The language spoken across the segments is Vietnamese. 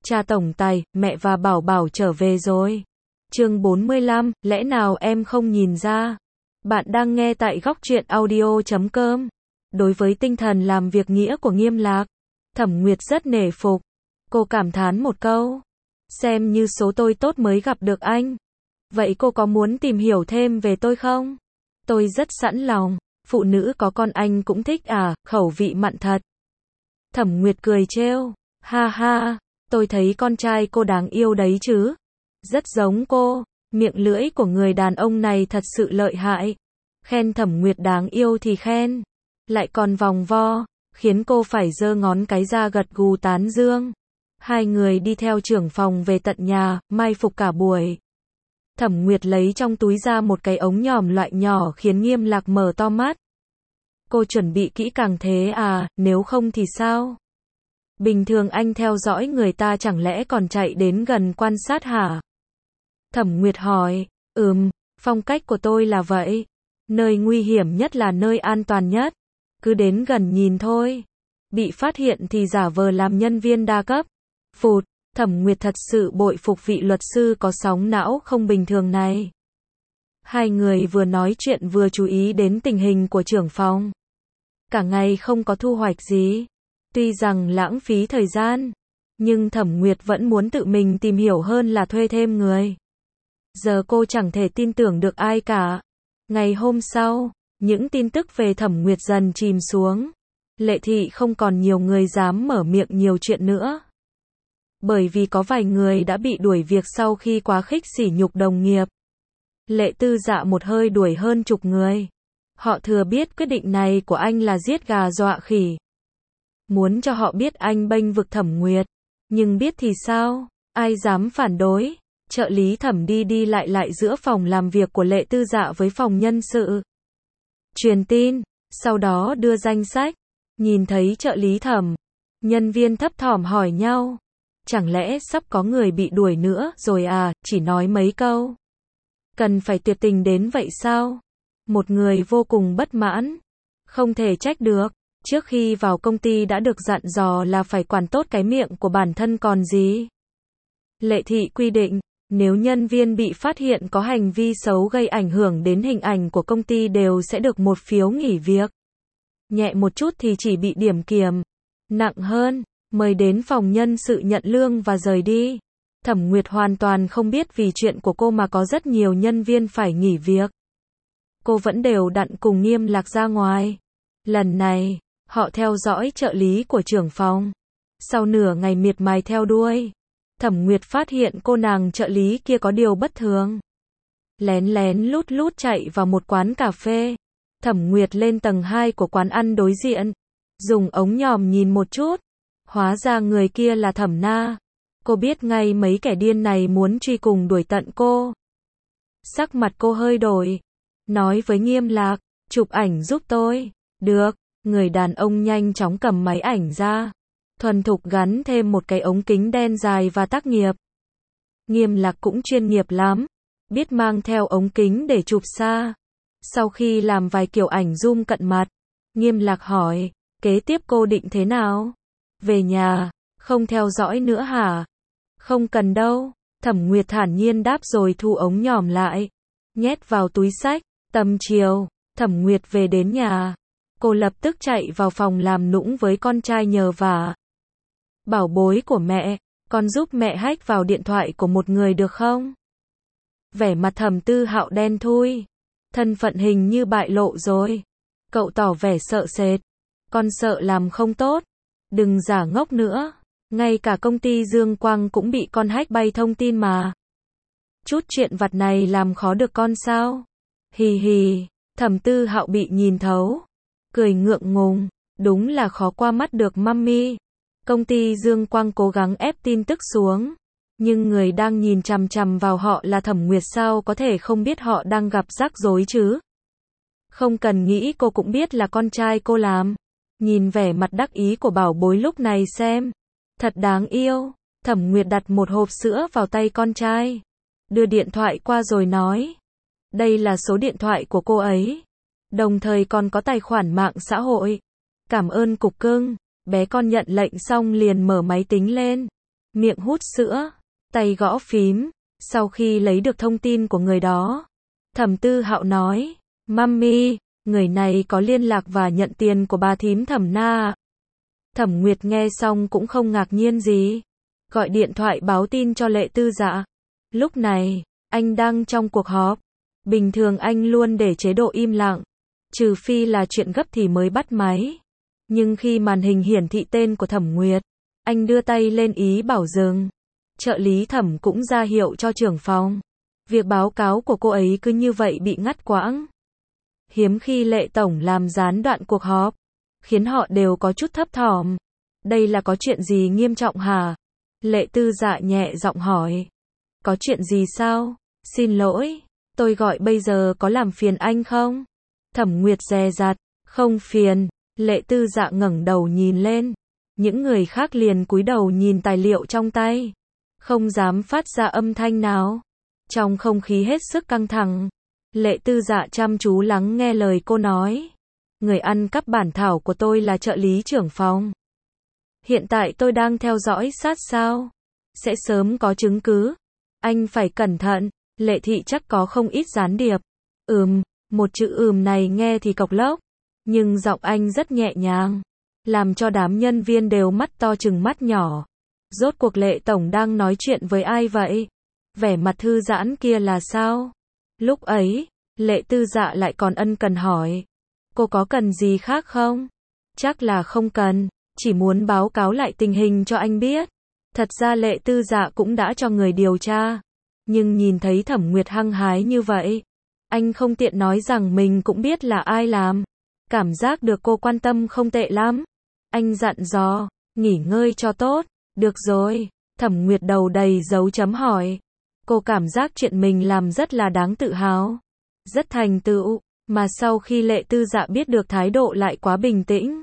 Cha tổng tài, mẹ và Bảo Bảo trở về rồi. Chương 45, lẽ nào em không nhìn ra? Bạn đang nghe tại góc truyện audio.com. Đối với tinh thần làm việc nghĩa của Nghiêm Lạc, Thẩm Nguyệt rất nể phục. Cô cảm thán một câu. Xem như số tôi tốt mới gặp được anh. Vậy cô có muốn tìm hiểu thêm về tôi không? Tôi rất sẵn lòng. Phụ nữ có con anh cũng thích à, khẩu vị mặn thật. Thẩm Nguyệt cười trêu. Ha ha, tôi thấy con trai cô đáng yêu đấy chứ. Rất giống cô. Miệng lưỡi của người đàn ông này thật sự lợi hại. Khen Thẩm Nguyệt đáng yêu thì khen. Lại còn vòng vo, khiến cô phải giơ ngón cái ra gật gù tán dương. Hai người đi theo trưởng phòng về tận nhà, mai phục cả buổi. Thẩm Nguyệt lấy trong túi ra một cái ống nhòm loại nhỏ khiến Nghiêm Lạc mở to mắt. Cô chuẩn bị kỹ càng thế à, nếu không thì sao? Bình thường anh theo dõi người ta chẳng lẽ còn chạy đến gần quan sát hả? Thẩm Nguyệt hỏi, phong cách của tôi là vậy. Nơi nguy hiểm nhất là nơi an toàn nhất. Cứ đến gần nhìn thôi. Bị phát hiện thì giả vờ làm nhân viên đa cấp. Phụt, Thẩm Nguyệt thật sự bội phục vị luật sư có sóng não không bình thường này. Hai người vừa nói chuyện vừa chú ý đến tình hình của trưởng phòng. Cả ngày không có thu hoạch gì. Tuy rằng lãng phí thời gian, nhưng Thẩm Nguyệt vẫn muốn tự mình tìm hiểu hơn là thuê thêm người. Giờ cô chẳng thể tin tưởng được ai cả. Ngày hôm sau, những tin tức về Thẩm Nguyệt dần chìm xuống. Lệ Thị không còn nhiều người dám mở miệng nhiều chuyện nữa. Bởi vì có vài người đã bị đuổi việc sau khi quá khích sỉ nhục đồng nghiệp. Lệ Tư Dạ một hơi đuổi hơn chục người. Họ thừa biết quyết định này của anh là giết gà dọa khỉ. Muốn cho họ biết anh bênh vực Thẩm Nguyệt. Nhưng biết thì sao? Ai dám phản đối? Trợ lý Thẩm đi lại giữa phòng làm việc của Lệ Tư Dạ với phòng nhân sự. Truyền tin, sau đó đưa danh sách. Nhìn thấy trợ lý Thẩm, nhân viên thấp thỏm hỏi nhau. Chẳng lẽ sắp có người bị đuổi nữa rồi à, chỉ nói mấy câu. Cần phải tuyệt tình đến vậy sao? Một người vô cùng bất mãn. Không thể trách được. Trước khi vào công ty đã được dặn dò là phải quản tốt cái miệng của bản thân còn gì. Lệ Thị quy định, nếu nhân viên bị phát hiện có hành vi xấu gây ảnh hưởng đến hình ảnh của công ty đều sẽ được một phiếu nghỉ việc. Nhẹ một chút thì chỉ bị điểm kiểm. Nặng hơn, mời đến phòng nhân sự nhận lương và rời đi. Thẩm Nguyệt hoàn toàn không biết vì chuyện của cô mà có rất nhiều nhân viên phải nghỉ việc. Cô vẫn đều đặn cùng Nghiêm Lạc ra ngoài. Lần này, họ theo dõi trợ lý của trưởng phòng. Sau nửa ngày miệt mài theo đuôi, Thẩm Nguyệt phát hiện cô nàng trợ lý kia có điều bất thường. Lén lén lút lút chạy vào một quán cà phê. Thẩm Nguyệt lên tầng 2 của quán ăn đối diện. Dùng ống nhòm nhìn một chút. Hóa ra người kia là Thẩm Na. Cô biết ngay mấy kẻ điên này muốn truy cùng đuổi tận cô. Sắc mặt cô hơi đổi. Nói với Nghiêm Lạc, chụp ảnh giúp tôi. Được, người đàn ông nhanh chóng cầm máy ảnh ra. Thuần thục gắn thêm một cái ống kính đen dài và tác nghiệp. Nghiêm Lạc cũng chuyên nghiệp lắm. Biết mang theo ống kính để chụp xa. Sau khi làm vài kiểu ảnh zoom cận mặt, Nghiêm Lạc hỏi, kế tiếp cô định thế nào? Về nhà, không theo dõi nữa hả? Không cần đâu. Thẩm Nguyệt thản nhiên đáp rồi thu ống nhòm lại. Nhét vào túi xách. Tầm chiều, Thẩm Nguyệt về đến nhà. Cô lập tức chạy vào phòng làm nũng với con trai nhờ vả. Bảo bối của mẹ, con giúp mẹ hack vào điện thoại của một người được không? Vẻ mặt Thẩm Tư Hạo đen thui. Thân phận hình như bại lộ rồi. Cậu tỏ vẻ sợ sệt. Con sợ làm không tốt. Đừng giả ngốc nữa. Ngay cả công ty Dương Quang cũng bị con hack bay thông tin mà. Chút chuyện vặt này làm khó được con sao? Hì hì, Thẩm Tư Hạo bị nhìn thấu. Cười ngượng ngùng, đúng là khó qua mắt được mummy. Công ty Dương Quang cố gắng ép tin tức xuống. Nhưng người đang nhìn chằm chằm vào họ là Thẩm Nguyệt sao có thể không biết họ đang gặp rắc rối chứ? Không cần nghĩ cô cũng biết là con trai cô làm. Nhìn vẻ mặt đắc ý của bảo bối lúc này xem. Thật đáng yêu. Thẩm Nguyệt đặt một hộp sữa vào tay con trai. Đưa điện thoại qua rồi nói. Đây là số điện thoại của cô ấy. Đồng thời còn có tài khoản mạng xã hội. Cảm ơn cục cưng. Bé con nhận lệnh xong liền mở máy tính lên. miệng hút sữa, tay gõ phím. Sau khi lấy được thông tin của người đó, Thẩm Tư Hạo nói, Mami, người này có liên lạc và nhận tiền của bà thím Thẩm Na. Thẩm Nguyệt nghe xong cũng không ngạc nhiên gì, gọi điện thoại báo tin cho Lệ Tư Dạ. Lúc này, anh đang trong cuộc họp. Bình thường anh luôn để chế độ im lặng, trừ phi là chuyện gấp thì mới bắt máy. Nhưng khi màn hình hiển thị tên của Thẩm Nguyệt, anh đưa tay lên ý bảo dừng. Trợ lý Thẩm cũng ra hiệu cho trưởng phòng. Việc báo cáo của cô ấy cứ như vậy bị ngắt quãng. Hiếm khi Lệ Tổng làm gián đoạn cuộc họp, khiến họ đều có chút thấp thỏm. Đây là có chuyện gì nghiêm trọng hả? Lệ Tư Dạ nhẹ giọng hỏi. Có chuyện gì sao? Xin lỗi, tôi gọi bây giờ có làm phiền anh không? Thẩm Nguyệt dè dặt, không phiền. Lệ Tư Dạ ngẩng đầu nhìn lên. Những người khác liền cúi đầu nhìn tài liệu trong tay, không dám phát ra âm thanh nào. Trong không khí hết sức căng thẳng, Lệ Tư Dạ chăm chú lắng nghe lời cô nói. Người ăn cắp bản thảo của tôi là trợ lý trưởng phòng. Hiện tại tôi đang theo dõi sát sao. Sẽ sớm có chứng cứ. Anh phải cẩn thận. Lệ Thị chắc có không ít gián điệp. Một chữ này nghe thì cộc lốc, nhưng giọng anh rất nhẹ nhàng, làm cho đám nhân viên đều mắt to trừng mắt nhỏ. Rốt cuộc Lệ Tổng đang nói chuyện với ai vậy? Vẻ mặt thư giãn kia là sao? Lúc ấy, Lệ Tư Dạ lại còn ân cần hỏi. Cô có cần gì khác không? Chắc là không cần, chỉ muốn báo cáo lại tình hình cho anh biết. Thật ra Lệ Tư Dạ cũng đã cho người điều tra. Nhưng nhìn thấy Thẩm Nguyệt hăng hái như vậy, anh không tiện nói rằng mình cũng biết là ai làm. Cảm giác được cô quan tâm không tệ lắm. Anh dặn dò, nghỉ ngơi cho tốt. Được rồi. Thẩm Nguyệt đầu đầy dấu chấm hỏi. Cô cảm giác chuyện mình làm rất là đáng tự hào, rất thành tựu, mà sau khi Lệ Tư Dạ biết được thái độ lại quá bình tĩnh.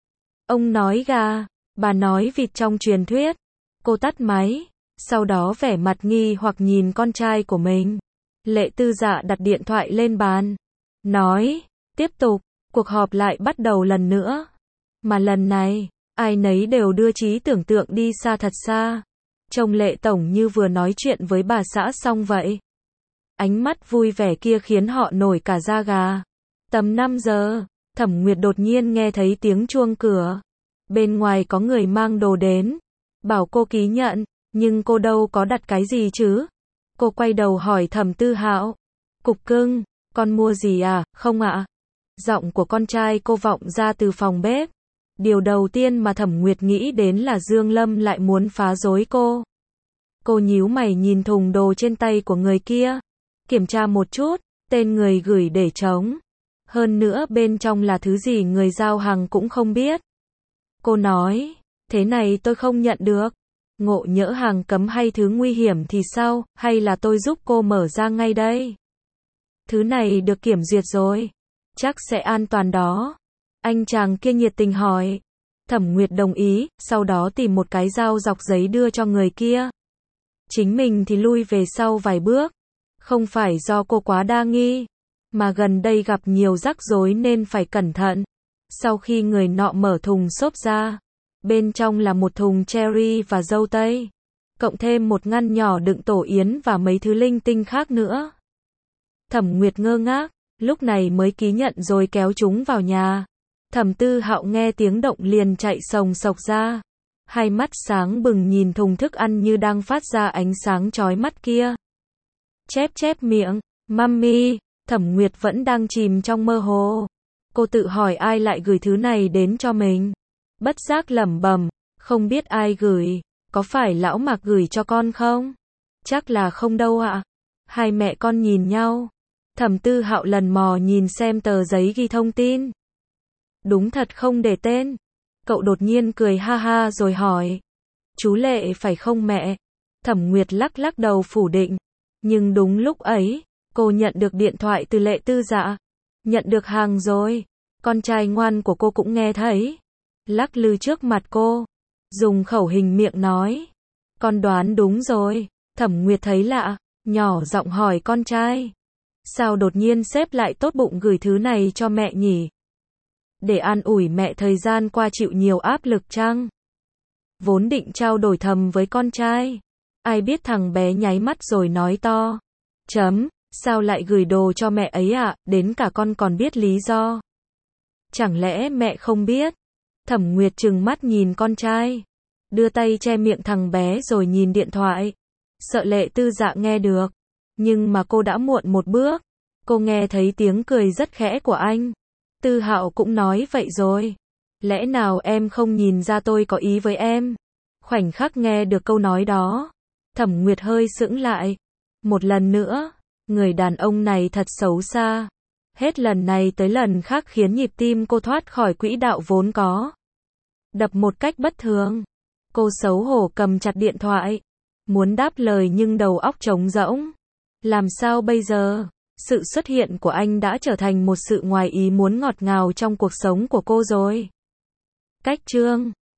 Ông nói gà, bà nói vịt trong truyền thuyết. Cô tắt máy, sau đó vẻ mặt nghi hoặc nhìn con trai của mình. Lệ Tư Dạ đặt điện thoại lên bàn, nói, tiếp tục. Cuộc họp lại bắt đầu lần nữa. Mà lần này, ai nấy đều đưa trí tưởng tượng đi xa thật xa. Trông Lệ Tổng như vừa nói chuyện với bà xã xong vậy. Ánh mắt vui vẻ kia khiến họ nổi cả da gà. Tầm 5 giờ, Thẩm Nguyệt đột nhiên nghe thấy tiếng chuông cửa. Bên ngoài có người mang đồ đến, bảo cô ký nhận, nhưng cô đâu có đặt cái gì chứ. Cô quay đầu hỏi Thẩm Tư Hạo. Cục cưng, con mua gì à? Không ạ. Giọng của con trai cô vọng ra từ phòng bếp. Điều đầu tiên mà Thẩm Nguyệt nghĩ đến là Dương Lâm lại muốn phá rối cô. Cô nhíu mày nhìn thùng đồ trên tay của người kia. Kiểm tra một chút, tên người gửi để trống. Hơn nữa bên trong là thứ gì người giao hàng cũng không biết. Cô nói, thế này tôi không nhận được. Ngộ nhỡ hàng cấm hay thứ nguy hiểm thì sao, hay là tôi giúp cô mở ra ngay đây. Thứ này được kiểm duyệt rồi. Chắc sẽ an toàn đó. Anh chàng kia nhiệt tình hỏi. Thẩm Nguyệt đồng ý, sau đó tìm một cái dao dọc giấy đưa cho người kia. Chính mình thì lui về sau vài bước. Không phải do cô quá đa nghi, mà gần đây gặp nhiều rắc rối nên phải cẩn thận. Sau khi người nọ mở thùng xốp ra, bên trong là một thùng cherry và dâu tây, cộng thêm một ngăn nhỏ đựng tổ yến và mấy thứ linh tinh khác nữa. Thẩm Nguyệt ngơ ngác, lúc này mới ký nhận rồi kéo chúng vào nhà. Thẩm Tư Hạo nghe tiếng động liền chạy sồng sộc ra. Hai mắt sáng bừng nhìn thùng thức ăn như đang phát ra ánh sáng chói mắt kia. Chép chép miệng, Mami, Thẩm Nguyệt vẫn đang chìm trong mơ hồ. Cô tự hỏi ai lại gửi thứ này đến cho mình. Bất giác lẩm bẩm, không biết ai gửi, có phải lão Mạc gửi cho con không? Chắc là không đâu ạ. Hai mẹ con nhìn nhau. Thẩm Tư Hạo lần mò nhìn xem tờ giấy ghi thông tin. Đúng thật không để tên. Cậu đột nhiên cười ha ha rồi hỏi. Chú Lệ phải không mẹ? Thẩm Nguyệt lắc lắc đầu phủ định. Nhưng đúng lúc ấy, cô nhận được điện thoại từ Lệ Tư Dạ. Nhận được hàng rồi. Con trai ngoan của cô cũng nghe thấy. Lắc lư trước mặt cô. Dùng khẩu hình miệng nói. Con đoán đúng rồi. Thẩm Nguyệt thấy lạ, nhỏ giọng hỏi con trai. Sao đột nhiên sếp lại tốt bụng gửi thứ này cho mẹ nhỉ? Để an ủi mẹ thời gian qua chịu nhiều áp lực chăng? vốn định trao đổi thầm với con trai. Ai biết thằng bé nháy mắt rồi nói to. Sao lại gửi đồ cho mẹ ấy ạ, đến cả con còn biết lý do. Chẳng lẽ mẹ không biết? Thẩm Nguyệt trừng mắt nhìn con trai, đưa tay che miệng thằng bé rồi nhìn điện thoại. Sợ Lệ Tư Dạ nghe được, nhưng mà cô đã muộn một bước. Cô nghe thấy tiếng cười rất khẽ của anh. Tư Hạo cũng nói vậy rồi. Lẽ nào em không nhìn ra tôi có ý với em? Khoảnh khắc nghe được câu nói đó, Thẩm Nguyệt hơi sững lại. Một lần nữa, người đàn ông này thật xấu xa. Hết lần này tới lần khác khiến nhịp tim cô thoát khỏi quỹ đạo vốn có. Đập một cách bất thường. Cô xấu hổ cầm chặt điện thoại, muốn đáp lời nhưng đầu óc trống rỗng. Làm sao bây giờ? Sự xuất hiện của anh đã trở thành một sự ngoài ý muốn ngọt ngào trong cuộc sống của cô rồi. Cách chương